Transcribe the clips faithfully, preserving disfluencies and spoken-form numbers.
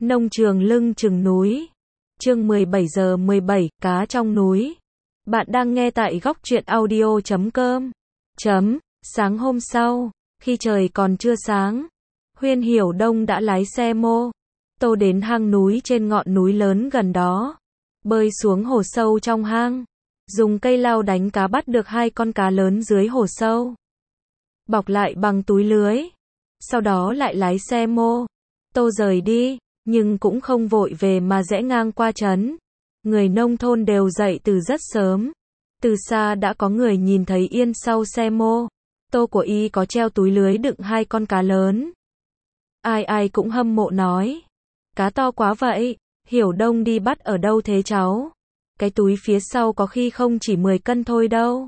Nông trường lưng chừng núi. Chương mười bảy giờ mười bảy, cá trong núi. Bạn đang nghe tại góc truyện audio chấm com. Chấm, sáng hôm sau, khi trời còn chưa sáng, Huyên Hiểu Đông đã lái xe mô tô đến hang núi trên ngọn núi lớn gần đó, bơi xuống hồ sâu trong hang, dùng cây lau đánh cá bắt được hai con cá lớn dưới hồ sâu, bọc lại bằng túi lưới, sau đó lại lái xe mô tô rời đi, nhưng cũng không vội về mà rẽ ngang qua trấn. Người nông thôn đều dậy từ rất sớm. Từ xa đã có người nhìn thấy yên sau xe mô tô của y có treo túi lưới đựng hai con cá lớn. Ai ai cũng hâm mộ nói, cá to quá vậy, Hiểu Đông đi bắt ở đâu thế cháu? Cái túi phía sau có khi không chỉ mười cân thôi đâu.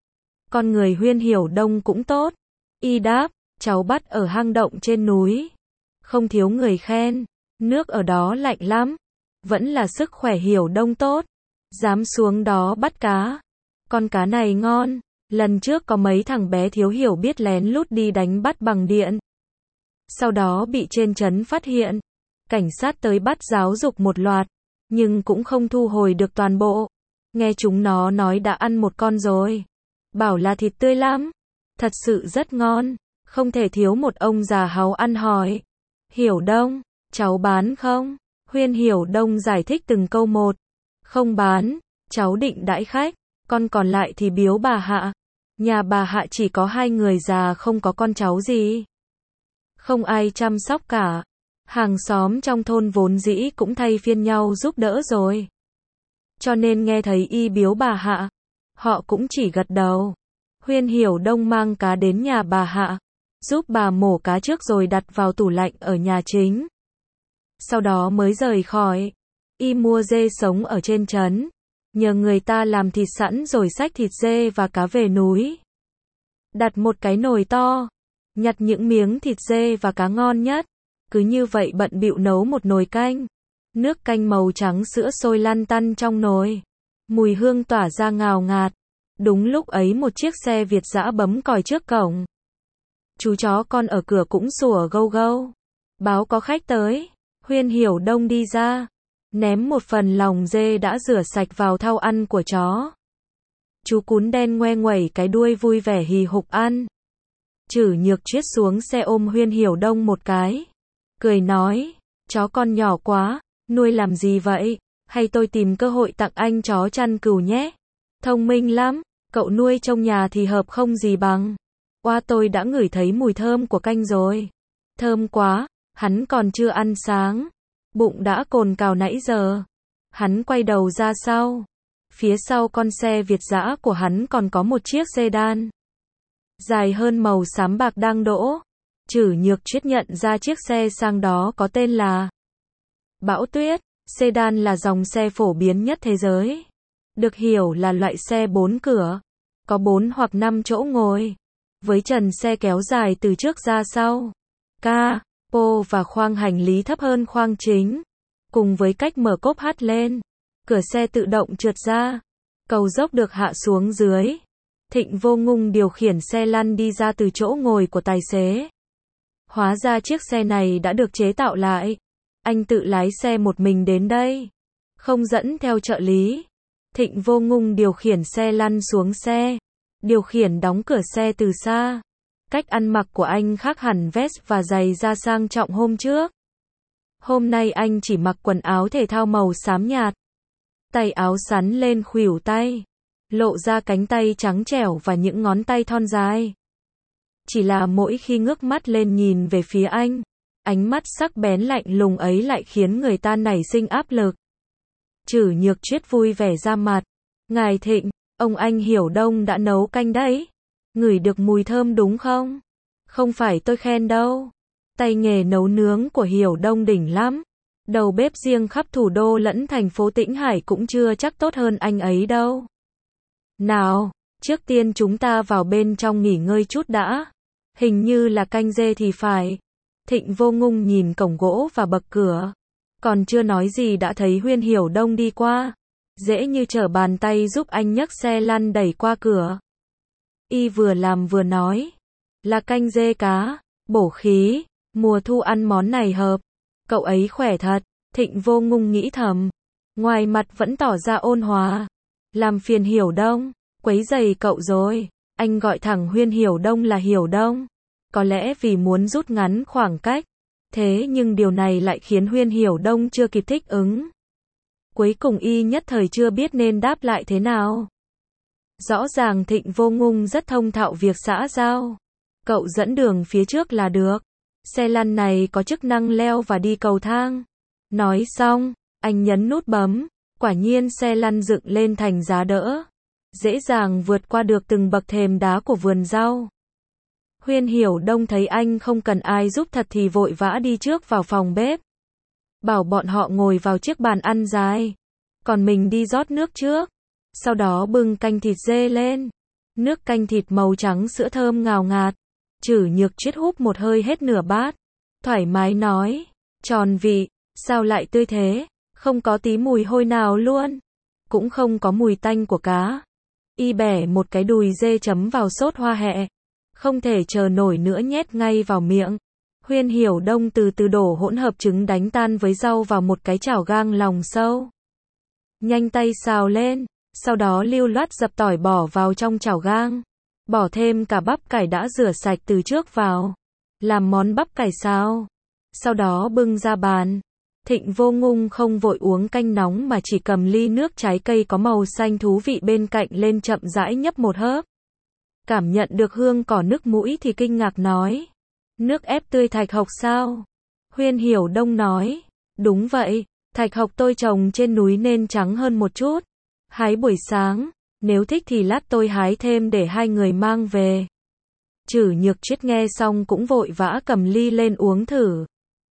Con người Huyên Hiểu Đông cũng tốt. Y đáp, cháu bắt ở hang động trên núi. Không thiếu người khen, nước ở đó lạnh lắm. Vẫn là sức khỏe Hiểu Đông tốt. Dám xuống đó bắt cá. Con cá này ngon. Lần trước có mấy thằng bé thiếu hiểu biết lén lút đi đánh bắt bằng điện. Sau đó bị trên trấn phát hiện. Cảnh sát tới bắt giáo dục một loạt. Nhưng cũng không thu hồi được toàn bộ. Nghe chúng nó nói đã ăn một con rồi. Bảo là thịt tươi lắm. Thật sự rất ngon. Không thể thiếu một ông già háu ăn hỏi. Hiểu Đông, cháu bán không? Huyên Hiểu Đông giải thích từng câu một. Không bán, cháu định đãi khách. Con còn lại thì biếu bà Hạ. Nhà bà Hạ chỉ có hai người già không có con cháu gì. Không ai chăm sóc cả. Hàng xóm trong thôn vốn dĩ cũng thay phiên nhau giúp đỡ rồi. Cho nên nghe thấy y biếu bà Hạ, họ cũng chỉ gật đầu. Huyên Hiểu Đông mang cá đến nhà bà Hạ, giúp bà mổ cá trước rồi đặt vào tủ lạnh ở nhà chính. Sau đó mới rời khỏi. Y mua dê sống ở trên trấn, nhờ người ta làm thịt sẵn rồi xách thịt dê và cá về núi. Đặt một cái nồi to, nhặt những miếng thịt dê và cá ngon nhất. Cứ như vậy bận bịu nấu một nồi canh. Nước canh màu trắng sữa sôi lăn tăn trong nồi. Mùi hương tỏa ra ngào ngạt. Đúng lúc ấy một chiếc xe Việt dã bấm còi trước cổng. Chú chó con ở cửa cũng sủa gâu gâu. Báo có khách tới. Huyên Hiểu Đông đi ra. Ném một phần lòng dê đã rửa sạch vào thau ăn của chó. Chú cún đen ngoe nguẩy cái đuôi vui vẻ hì hục ăn. Chử Nhược Triết xuống xe ôm Huyên Hiểu Đông một cái. Cười nói, chó con nhỏ quá, nuôi làm gì vậy? Hay tôi tìm cơ hội tặng anh chó chăn cừu nhé. Thông minh lắm, cậu nuôi trong nhà thì hợp không gì bằng. Oa tôi đã ngửi thấy mùi thơm của canh rồi. Thơm quá, hắn còn chưa ăn sáng. Bụng đã cồn cào nãy giờ. Hắn quay đầu ra sau. Phía sau con xe Việt dã của hắn còn có một chiếc sedan. Dài hơn màu xám bạc đang đỗ. Chử Nhược Triết nhận ra chiếc xe sang đó có tên là Bão Tuyết. Sedan là dòng xe phổ biến nhất thế giới. Được hiểu là loại xe bốn cửa. Có bốn hoặc năm chỗ ngồi. Với trần xe kéo dài từ trước ra sau. Ca, pô và khoang hành lý thấp hơn khoang chính. Cùng với cách mở cốp hắt lên. Cửa xe tự động trượt ra. Cầu dốc được hạ xuống dưới. Thịnh Vô Ngung điều khiển xe lăn đi ra từ chỗ ngồi của tài xế. Hóa ra chiếc xe này đã được chế tạo lại. Anh tự lái xe một mình đến đây. Không dẫn theo trợ lý. Thịnh Vô Ngung điều khiển xe lăn xuống xe. Điều khiển đóng cửa xe từ xa. Cách ăn mặc của anh khác hẳn vest và giày da sang trọng hôm trước. Hôm nay anh chỉ mặc quần áo thể thao màu xám nhạt. Tay áo sắn lên khuỷu tay. Lộ ra cánh tay trắng trẻo và những ngón tay thon dài. Chỉ là mỗi khi ngước mắt lên nhìn về phía anh, ánh mắt sắc bén lạnh lùng ấy lại khiến người ta nảy sinh áp lực. Chử Nhược Triết vui vẻ ra mặt. Ngài Thịnh, ông anh Hiểu Đông đã nấu canh đấy. Ngửi được mùi thơm đúng không? Không phải tôi khen đâu. Tay nghề nấu nướng của Hiểu Đông đỉnh lắm. Đầu bếp riêng khắp thủ đô lẫn thành phố Tĩnh Hải cũng chưa chắc tốt hơn anh ấy đâu. Nào, trước tiên chúng ta vào bên trong nghỉ ngơi chút đã. Hình như là canh dê thì phải. Thịnh Vô Ngung nhìn cổng gỗ và bậc cửa. Còn chưa nói gì đã thấy Huyên Hiểu Đông đi qua. Dễ như trở bàn tay giúp anh nhấc xe lăn đẩy qua cửa. Y vừa làm vừa nói. Là canh dê cá, bổ khí, mùa thu ăn món này hợp. Cậu ấy khỏe thật, Thịnh Vô Ngung nghĩ thầm. Ngoài mặt vẫn tỏ ra ôn hòa. Làm phiền Hiểu Đông, quấy rầy cậu rồi. Anh gọi thẳng Huyên Hiểu Đông là Hiểu Đông. Có lẽ vì muốn rút ngắn khoảng cách. Thế nhưng điều này lại khiến Huyên Hiểu Đông chưa kịp thích ứng. Cuối cùng y nhất thời chưa biết nên đáp lại thế nào. Rõ ràng Thịnh Vô Ngung rất thông thạo việc xã giao. Cậu dẫn đường phía trước là được. Xe lăn này có chức năng leo và đi cầu thang. Nói xong, anh nhấn nút bấm. Quả nhiên xe lăn dựng lên thành giá đỡ. Dễ dàng vượt qua được từng bậc thềm đá của vườn rau. Huyên Hiểu Đông thấy anh không cần ai giúp thật thì vội vã đi trước vào phòng bếp. Bảo bọn họ ngồi vào chiếc bàn ăn dài. Còn mình đi rót nước trước. Sau đó bưng canh thịt dê lên. Nước canh thịt màu trắng sữa thơm ngào ngạt. Trử Nhược Triết húp một hơi hết nửa bát. Thoải mái nói. Tròn vị, sao lại tươi thế? Không có tí mùi hôi nào luôn. Cũng không có mùi tanh của cá. Y bẻ một cái đùi dê chấm vào sốt hoa hẹ. Không thể chờ nổi nữa nhét ngay vào miệng. Huyên Hiểu Đông từ từ đổ hỗn hợp trứng đánh tan với rau vào một cái chảo gang lòng sâu. Nhanh tay xào lên, sau đó lưu loát dập tỏi bỏ vào trong chảo gang. Bỏ thêm cả bắp cải đã rửa sạch từ trước vào. Làm món bắp cải xào. Sau đó bưng ra bàn. Thịnh Vô Ngung không vội uống canh nóng mà chỉ cầm ly nước trái cây có màu xanh thú vị bên cạnh lên chậm rãi nhấp một hớp. Cảm nhận được hương cỏ nước mũi thì kinh ngạc nói. Nước ép tươi thạch hộc sao? Huyên Hiểu Đông nói. Đúng vậy, thạch hộc tôi trồng trên núi nên trắng hơn một chút. Hái buổi sáng, nếu thích thì lát tôi hái thêm để hai người mang về. Trử Nhược Triết nghe xong cũng vội vã cầm ly lên uống thử.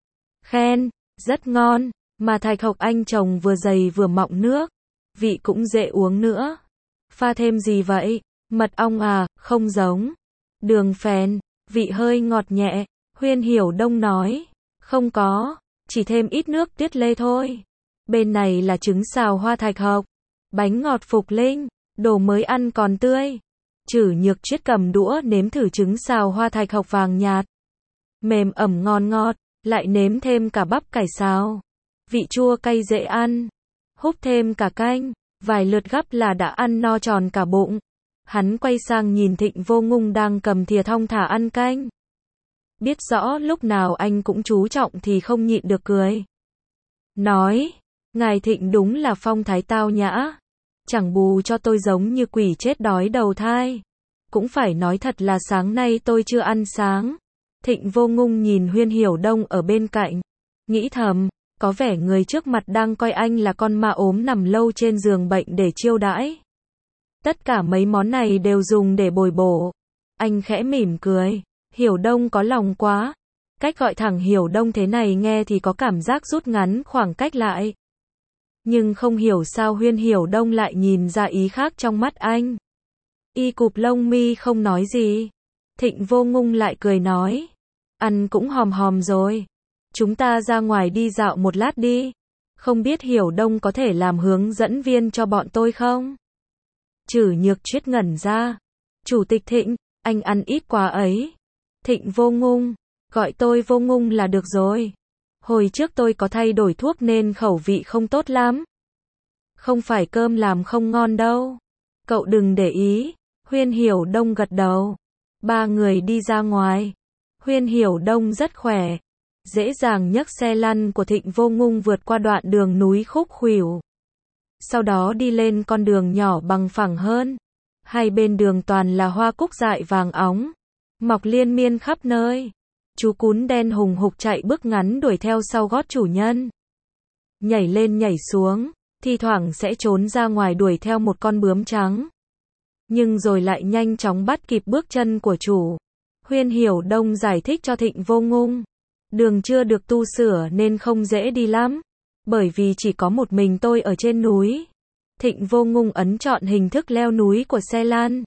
Khen, rất ngon, mà thạch hộc anh trồng vừa dày vừa mọng nước. Vị cũng dễ uống nữa. Pha thêm gì vậy? Mật ong à, không giống. Đường phèn, vị hơi ngọt nhẹ. Huyên Hiểu Đông nói. Không có, chỉ thêm ít nước tuyết lê thôi. Bên này là trứng xào hoa thạch hộc. Bánh ngọt Phục Linh, đồ mới ăn còn tươi. Trử Nhược Triết cầm đũa nếm thử trứng xào hoa thạch hộc vàng nhạt. Mềm ẩm ngon ngọt, lại nếm thêm cả bắp cải xào. Vị chua cay dễ ăn. Húp thêm cả canh, vài lượt gắp là đã ăn no tròn cả bụng. Hắn quay sang nhìn Thịnh Vô Ngung đang cầm thìa thong thả ăn canh. Biết rõ lúc nào anh cũng chú trọng thì không nhịn được cười. Nói, ngài Thịnh đúng là phong thái tao nhã. Chẳng bù cho tôi giống như quỷ chết đói đầu thai. Cũng phải nói thật là sáng nay tôi chưa ăn sáng. Thịnh Vô Ngung nhìn Huyên Hiểu Đông ở bên cạnh. Nghĩ thầm, có vẻ người trước mặt đang coi anh là con ma ốm nằm lâu trên giường bệnh để chiêu đãi. Tất cả mấy món này đều dùng để bồi bổ. Anh khẽ mỉm cười. Hiểu Đông có lòng quá. Cách gọi thẳng Hiểu Đông thế này nghe thì có cảm giác rút ngắn khoảng cách lại. Nhưng không hiểu sao Huyên Hiểu Đông lại nhìn ra ý khác trong mắt anh. Y cụp lông mi không nói gì. Thịnh Vô Ngung lại cười nói. Ăn cũng hòm hòm rồi. Chúng ta ra ngoài đi dạo một lát đi. Không biết Hiểu Đông có thể làm hướng dẫn viên cho bọn tôi không? Trử Nhược Triết ngẩn ra. Chủ tịch Thịnh, anh ăn ít quá ấy. Thịnh Vô Ngung, gọi tôi Vô Ngung là được rồi. Hồi trước tôi có thay đổi thuốc nên khẩu vị không tốt lắm. Không phải cơm làm không ngon đâu. Cậu đừng để ý. Huyên Hiểu Đông gật đầu. Ba người đi ra ngoài. Huyên Hiểu Đông rất khỏe. Dễ dàng nhấc xe lăn của Thịnh Vô Ngung vượt qua đoạn đường núi khúc khuỷu. Sau đó đi lên con đường nhỏ bằng phẳng hơn. Hai bên đường toàn là hoa cúc dại vàng óng. Mọc liên miên khắp nơi. Chú cún đen hùng hục chạy bước ngắn đuổi theo sau gót chủ nhân. Nhảy lên nhảy xuống, thi thoảng sẽ trốn ra ngoài đuổi theo một con bướm trắng. Nhưng rồi lại nhanh chóng bắt kịp bước chân của chủ. Huyên Hiểu Đông giải thích cho Thịnh Vô Ngung. Đường chưa được tu sửa nên không dễ đi lắm. Bởi vì chỉ có một mình tôi ở trên núi. Thịnh Vô Ngung ấn chọn hình thức leo núi của xe lăn.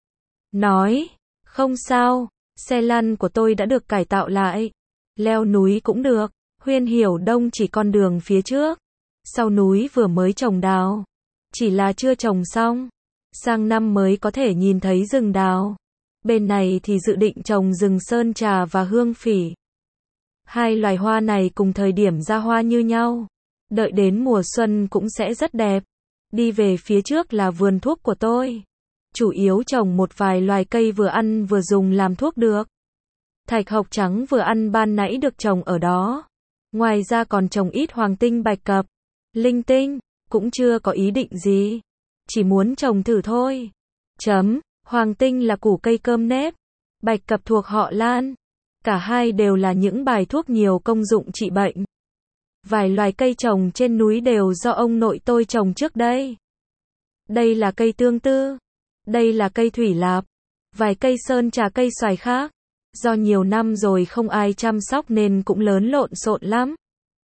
Nói, không sao, xe lăn của tôi đã được cải tạo lại. Leo núi cũng được. Huyên Hiểu Đông chỉ con đường phía trước. Sau núi vừa mới trồng đào. Chỉ là chưa trồng xong. Sang năm mới có thể nhìn thấy rừng đào. Bên này thì dự định trồng rừng sơn trà và hương phỉ. Hai loài hoa này cùng thời điểm ra hoa như nhau. Đợi đến mùa xuân cũng sẽ rất đẹp. Đi về phía trước là vườn thuốc của tôi. Chủ yếu trồng một vài loài cây vừa ăn vừa dùng làm thuốc được. Thạch hộc trắng vừa ăn ban nãy được trồng ở đó. Ngoài ra còn trồng ít hoàng tinh bạch cập. Linh tinh, cũng chưa có ý định gì. Chỉ muốn trồng thử thôi. Chấm, hoàng tinh là củ cây cơm nếp. Bạch cập thuộc họ Lan. Cả hai đều là những bài thuốc nhiều công dụng trị bệnh. Vài loài cây trồng trên núi đều do ông nội tôi trồng trước đây. Đây là cây tương tư. Đây là cây thủy lạp. Vài cây sơn trà cây xoài khác. Do nhiều năm rồi không ai chăm sóc nên cũng lớn lộn xộn lắm.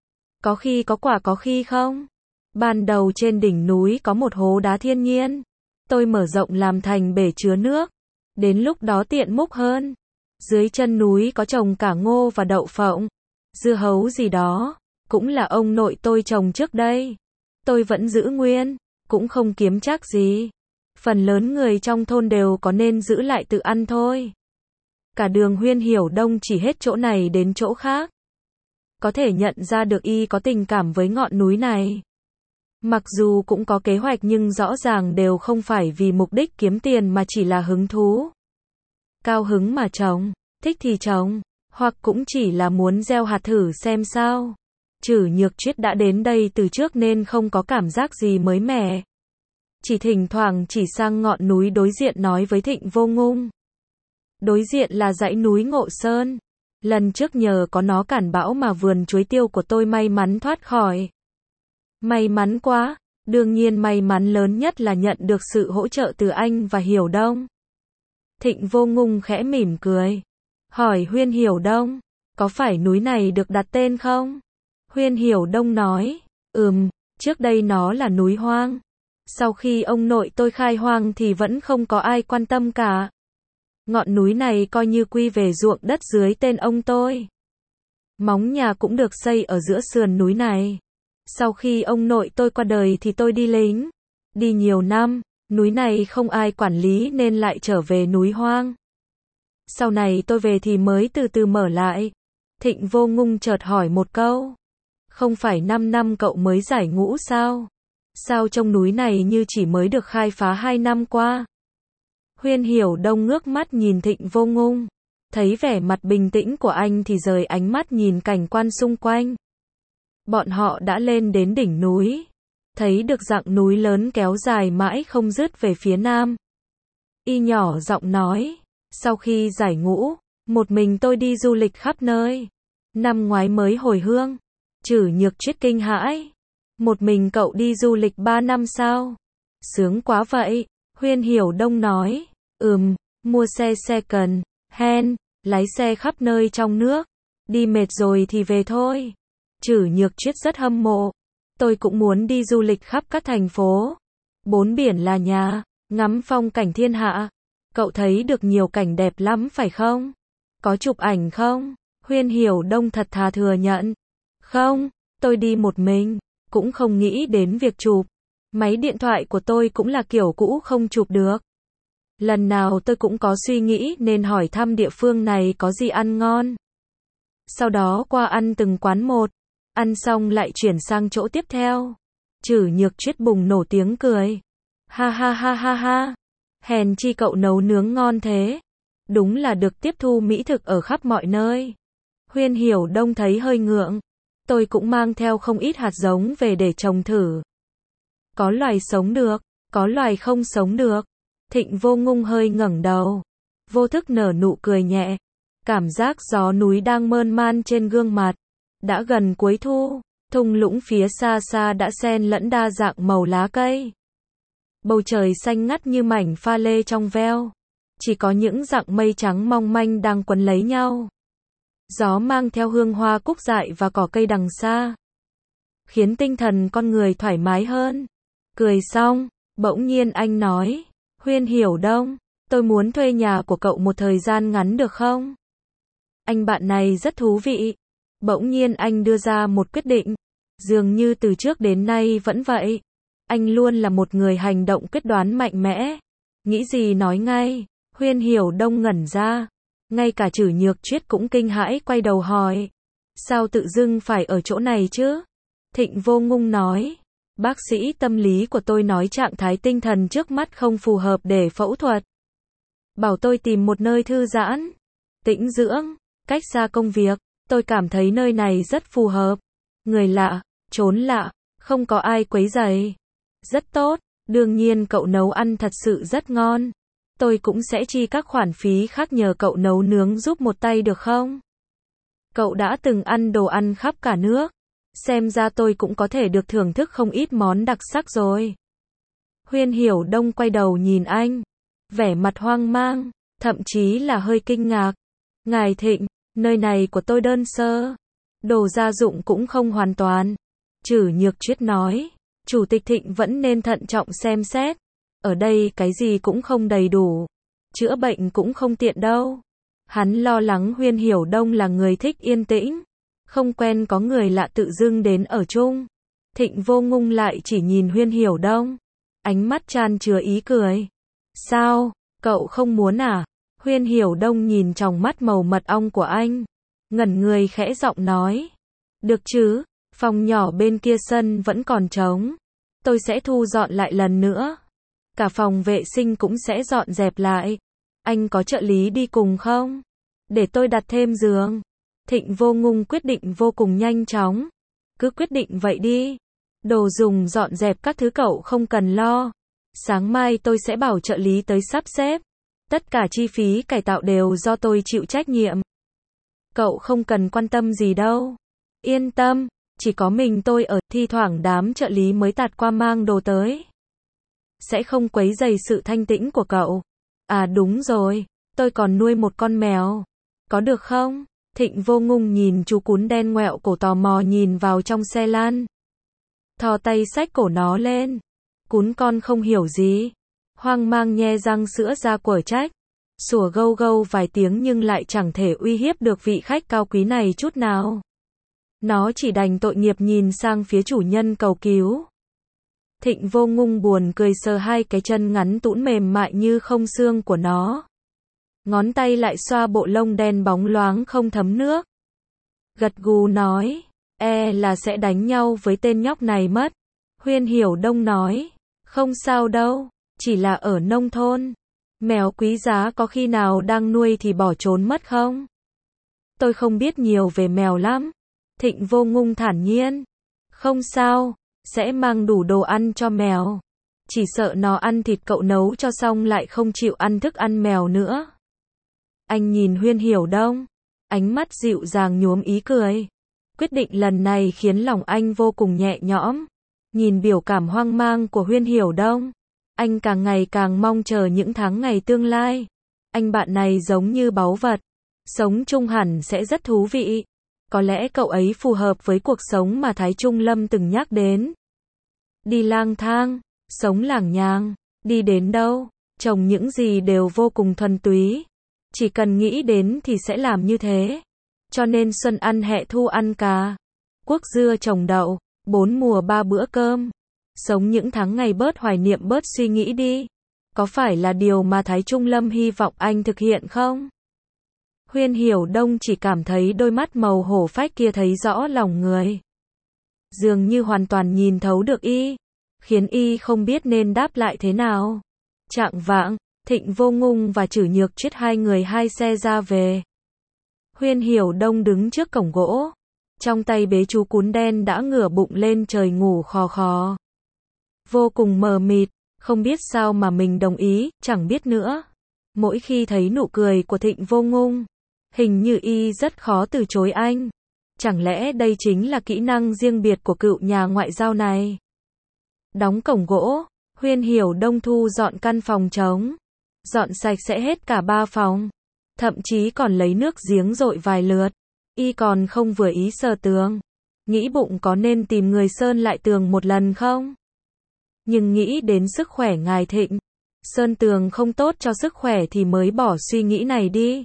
Có khi có quả có khi không. Ban đầu trên đỉnh núi có một hố đá thiên nhiên. Tôi mở rộng làm thành bể chứa nước. Đến lúc đó tiện múc hơn. Dưới chân núi có trồng cả ngô và đậu phộng. Dưa hấu gì đó. Cũng là ông nội tôi trồng trước đây. Tôi vẫn giữ nguyên. Cũng không kiếm chắc gì. Phần lớn người trong thôn đều có nên giữ lại tự ăn thôi. Cả đường Huyên Hiểu Đông chỉ hết chỗ này đến chỗ khác. Có thể nhận ra được y có tình cảm với ngọn núi này. Mặc dù cũng có kế hoạch nhưng rõ ràng đều không phải vì mục đích kiếm tiền mà chỉ là hứng thú. Cao hứng mà trồng, thích thì trồng, hoặc cũng chỉ là muốn gieo hạt thử xem sao. Trử Nhược Triết đã đến đây từ trước nên không có cảm giác gì mới mẻ. Chỉ thỉnh thoảng chỉ sang ngọn núi đối diện nói với Thịnh Vô Ngung. Đối diện là dãy núi Ngộ Sơn. Lần trước nhờ có nó cản bão mà vườn chuối tiêu của tôi may mắn thoát khỏi. May mắn quá, đương nhiên may mắn lớn nhất là nhận được sự hỗ trợ từ anh và Hiểu Đông. Thịnh Vô Ngung khẽ mỉm cười. Hỏi Huyên Hiểu Đông, có phải núi này được đặt tên không? Huyên Hiểu Đông nói, ừm, trước đây nó là núi hoang. Sau khi ông nội tôi khai hoang thì vẫn không có ai quan tâm cả. Ngọn núi này coi như quy về ruộng đất dưới tên ông tôi. Móng nhà cũng được xây ở giữa sườn núi này. Sau khi ông nội tôi qua đời thì tôi đi lính. Đi nhiều năm, núi này không ai quản lý nên lại trở về núi hoang. Sau này tôi về thì mới từ từ mở lại. Thịnh Vô Ngung chợt hỏi một câu. Không phải năm năm cậu mới giải ngũ sao? Sao trong núi này như chỉ mới được khai phá hai năm qua? Huyên Hiểu Đông ngước mắt nhìn Thịnh Vô Ngung. Thấy vẻ mặt bình tĩnh của anh thì rời ánh mắt nhìn cảnh quan xung quanh. Bọn họ đã lên đến đỉnh núi. Thấy được dặng núi lớn kéo dài mãi không dứt về phía nam. Y nhỏ giọng nói. Sau khi giải ngũ, một mình tôi đi du lịch khắp nơi. Năm ngoái mới hồi hương. Trử Nhược Triết kinh hãi. Một mình cậu đi du lịch ba năm sao? Sướng quá vậy. Huyên Hiểu Đông nói. Ừm, mua xe second hand, lái xe khắp nơi trong nước. Đi mệt rồi thì về thôi. Trử Nhược Triết rất hâm mộ. Tôi cũng muốn đi du lịch khắp các thành phố. Bốn biển là nhà, ngắm phong cảnh thiên hạ. Cậu thấy được nhiều cảnh đẹp lắm phải không? Có chụp ảnh không? Huyên Hiểu Đông thật thà thừa nhận. Không, tôi đi một mình, cũng không nghĩ đến việc chụp. Máy điện thoại của tôi cũng là kiểu cũ không chụp được. Lần nào tôi cũng có suy nghĩ nên hỏi thăm địa phương này có gì ăn ngon. Sau đó qua ăn từng quán một. Ăn xong lại chuyển sang chỗ tiếp theo. Trử Nhược Triết bùng nổ tiếng cười. Ha ha ha ha ha. Hèn chi cậu nấu nướng ngon thế. Đúng là được tiếp thu mỹ thực ở khắp mọi nơi. Huyên Hiểu Đông thấy hơi ngượng. Tôi cũng mang theo không ít hạt giống về để trồng thử. Có loài sống được, có loài không sống được. Thịnh Vô Ngung hơi ngẩng đầu. Vô thức nở nụ cười nhẹ. Cảm giác gió núi đang mơn man trên gương mặt. Đã gần cuối thu, thung lũng phía xa xa đã xen lẫn đa dạng màu lá cây. Bầu trời xanh ngắt như mảnh pha lê trong veo. Chỉ có những dặng mây trắng mong manh đang quấn lấy nhau. Gió mang theo hương hoa cúc dại và cỏ cây đằng xa. Khiến tinh thần con người thoải mái hơn. Cười xong, bỗng nhiên anh nói. Huyên Hiểu Đông, tôi muốn thuê nhà của cậu một thời gian ngắn được không? Anh bạn này rất thú vị. Bỗng nhiên anh đưa ra một quyết định. Dường như từ trước đến nay vẫn vậy. Anh luôn là một người hành động quyết đoán mạnh mẽ. Nghĩ gì nói ngay. Huyên Hiểu Đông ngẩn ra. Ngay cả Trử Nhược Triết cũng kinh hãi quay đầu hỏi. Sao tự dưng phải ở chỗ này chứ? Thịnh Vô Ngung nói. Bác sĩ tâm lý của tôi nói trạng thái tinh thần trước mắt không phù hợp để phẫu thuật. Bảo tôi tìm một nơi thư giãn, tĩnh dưỡng, cách xa công việc. Tôi cảm thấy nơi này rất phù hợp. Người lạ, chốn lạ, không có ai quấy rầy. Rất tốt, đương nhiên cậu nấu ăn thật sự rất ngon. Tôi cũng sẽ chi các khoản phí khác nhờ cậu nấu nướng giúp một tay được không? Cậu đã từng ăn đồ ăn khắp cả nước. Xem ra tôi cũng có thể được thưởng thức không ít món đặc sắc rồi. Huyên Hiểu Đông quay đầu nhìn anh. Vẻ mặt hoang mang, thậm chí là hơi kinh ngạc. Ngài Thịnh, nơi này của tôi đơn sơ. Đồ gia dụng cũng không hoàn toàn. Trử Nhược Triết nói. Chủ tịch Thịnh vẫn nên thận trọng xem xét. Ở đây cái gì cũng không đầy đủ. Chữa bệnh cũng không tiện đâu. Hắn lo lắng Huyên Hiểu Đông là người thích yên tĩnh. Không quen có người lạ tự dưng đến ở chung. Thịnh Vô Ngung lại chỉ nhìn Huyên Hiểu Đông. Ánh mắt chan chứa ý cười. Sao, cậu không muốn à? Huyên Hiểu Đông nhìn trong mắt màu mật ong của anh. Ngẩn người khẽ giọng nói. Được chứ, phòng nhỏ bên kia sân vẫn còn trống. Tôi sẽ thu dọn lại lần nữa. Cả phòng vệ sinh cũng sẽ dọn dẹp lại. Anh có trợ lý đi cùng không? Để tôi đặt thêm giường. Thịnh Vô Ngung quyết định vô cùng nhanh chóng. Cứ quyết định vậy đi. Đồ dùng dọn dẹp các thứ cậu không cần lo. Sáng mai tôi sẽ bảo trợ lý tới sắp xếp. Tất cả chi phí cải tạo đều do tôi chịu trách nhiệm. Cậu không cần quan tâm gì đâu. Yên tâm, chỉ có mình tôi ở, thi thoảng đám trợ lý mới tạt qua mang đồ tới. Sẽ không quấy rầy sự thanh tĩnh của cậu. À đúng rồi, tôi còn nuôi một con mèo. Có được không? Thịnh Vô Ngung nhìn chú cún đen ngoẹo cổ tò mò nhìn vào trong xe lan. Thò tay xách cổ nó lên. Cún con không hiểu gì. Hoang mang nhe răng sữa ra quở trách. Sủa gâu gâu vài tiếng nhưng lại chẳng thể uy hiếp được vị khách cao quý này chút nào. Nó chỉ đành tội nghiệp nhìn sang phía chủ nhân cầu cứu. Thịnh Vô Ngung buồn cười sờ hai cái chân ngắn tũn mềm mại như không xương của nó. Ngón tay lại xoa bộ lông đen bóng loáng không thấm nước. Gật gù nói, e là sẽ đánh nhau với tên nhóc này mất. Huyên Hiểu Đông nói, không sao đâu, chỉ là ở nông thôn. Mèo quý giá có khi nào đang nuôi thì bỏ trốn mất không? Tôi không biết nhiều về mèo lắm. Thịnh Vô Ngung thản nhiên. Không sao, sẽ mang đủ đồ ăn cho mèo. Chỉ sợ nó ăn thịt cậu nấu cho xong lại không chịu ăn thức ăn mèo nữa. Anh nhìn Huyên Hiểu Đông, ánh mắt dịu dàng nhuốm ý cười. Quyết định lần này khiến lòng anh vô cùng nhẹ nhõm. Nhìn biểu cảm hoang mang của Huyên Hiểu Đông, anh càng ngày càng mong chờ những tháng ngày tương lai. Anh bạn này giống như báu vật. Sống chung hẳn sẽ rất thú vị. Có lẽ cậu ấy phù hợp với cuộc sống mà Thái Trung Lâm từng nhắc đến. Đi lang thang, sống lảng nhàng, đi đến đâu, trồng những gì đều vô cùng thuần túy. Chỉ cần nghĩ đến thì sẽ làm như thế. Cho nên xuân ăn hẹ thu ăn cà, quốc dưa trồng đậu, bốn mùa ba bữa cơm. Sống những tháng ngày bớt hoài niệm bớt suy nghĩ đi. Có phải là điều mà Thái Trung Lâm hy vọng anh thực hiện không? Huyên Hiểu Đông chỉ cảm thấy đôi mắt màu hổ phách kia thấy rõ lòng người. Dường như hoàn toàn nhìn thấu được y, khiến y không biết nên đáp lại thế nào. Chạng vạng, Thịnh Vô Ngung và Trử Nhược Triết hai người hai xe ra về. Huyên Hiểu Đông đứng trước cổng gỗ, trong tay bế chú cún đen đã ngửa bụng lên trời ngủ khò khò. Vô cùng mờ mịt, không biết sao mà mình đồng ý, chẳng biết nữa. Mỗi khi thấy nụ cười của Thịnh Vô Ngung, hình như y rất khó từ chối anh. Chẳng lẽ đây chính là kỹ năng riêng biệt của cựu nhà ngoại giao này? Đóng cổng gỗ, Huyên Hiểu Đông thu dọn căn phòng trống. Dọn sạch sẽ hết cả ba phòng. Thậm chí còn lấy nước giếng dội vài lượt. Y còn không vừa ý sờ tường. Nghĩ bụng có nên tìm người sơn lại tường một lần không? Nhưng nghĩ đến sức khỏe ngài Thịnh. Sơn tường không tốt cho sức khỏe thì mới bỏ suy nghĩ này đi.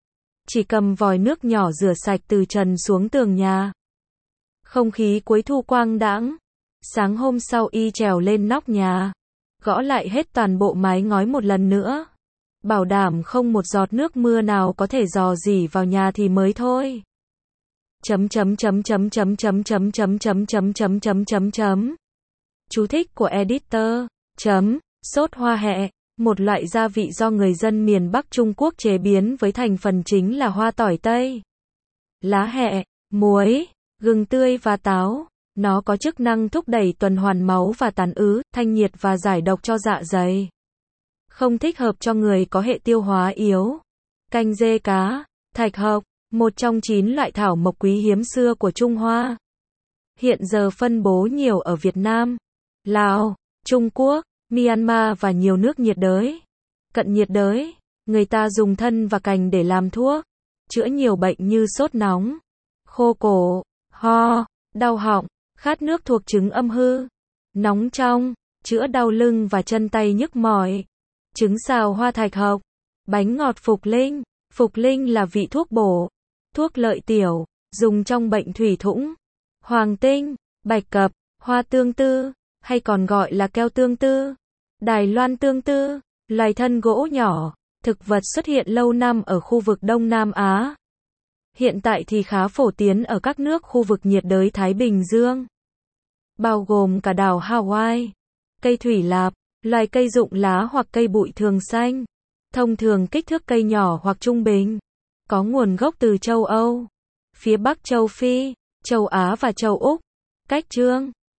Chỉ cầm vòi nước nhỏ rửa sạch từ trần xuống tường nhà. Không khí cuối thu quang đãng. Sáng hôm sau y trèo lên nóc nhà. Gõ lại hết toàn bộ mái ngói một lần nữa. Bảo đảm không một giọt nước mưa nào có thể rò rỉ vào nhà thì mới thôi. chấm chấm chấm chấm chấm chấm chấm chấm chấm chấm chấm chấm chấm chấm. Chú thích của editor. Chấm. Sốt hoa hẹ, một loại gia vị do người dân miền Bắc Trung Quốc chế biến với thành phần chính là hoa tỏi tây, lá hẹ, muối, gừng tươi và táo. Nó có chức năng thúc đẩy tuần hoàn máu và tán ứ, thanh nhiệt và giải độc cho dạ dày. Không thích hợp cho người có hệ tiêu hóa yếu. Canh dê cá, thạch hộc, một trong chín loại thảo mộc quý hiếm xưa của Trung Hoa. Hiện giờ phân bố nhiều ở Việt Nam, Lào, Trung Quốc, Myanmar và nhiều nước nhiệt đới, cận nhiệt đới. Người ta dùng thân và cành để làm thuốc, chữa nhiều bệnh như sốt nóng, khô cổ, ho, đau họng, khát nước thuộc chứng âm hư, nóng trong, chữa đau lưng và chân tay nhức mỏi. Trứng xào hoa thạch hộc, bánh ngọt phục linh. Phục linh là vị thuốc bổ, thuốc lợi tiểu, dùng trong bệnh thủy thũng. Hoàng tinh, bạch cập, hoa tương tư, hay còn gọi là keo tương tư, Đài Loan tương tư, loài thân gỗ nhỏ, thực vật xuất hiện lâu năm ở khu vực Đông Nam Á. Hiện tại thì khá phổ biến ở các nước khu vực nhiệt đới Thái Bình Dương, bao gồm cả đảo Hawaii. Cây thủy lạp, loài cây rụng lá hoặc cây bụi thường xanh, thông thường kích thước cây nhỏ hoặc trung bình, có nguồn gốc từ châu Âu, phía Bắc châu Phi, châu Á và châu Úc. Cách trương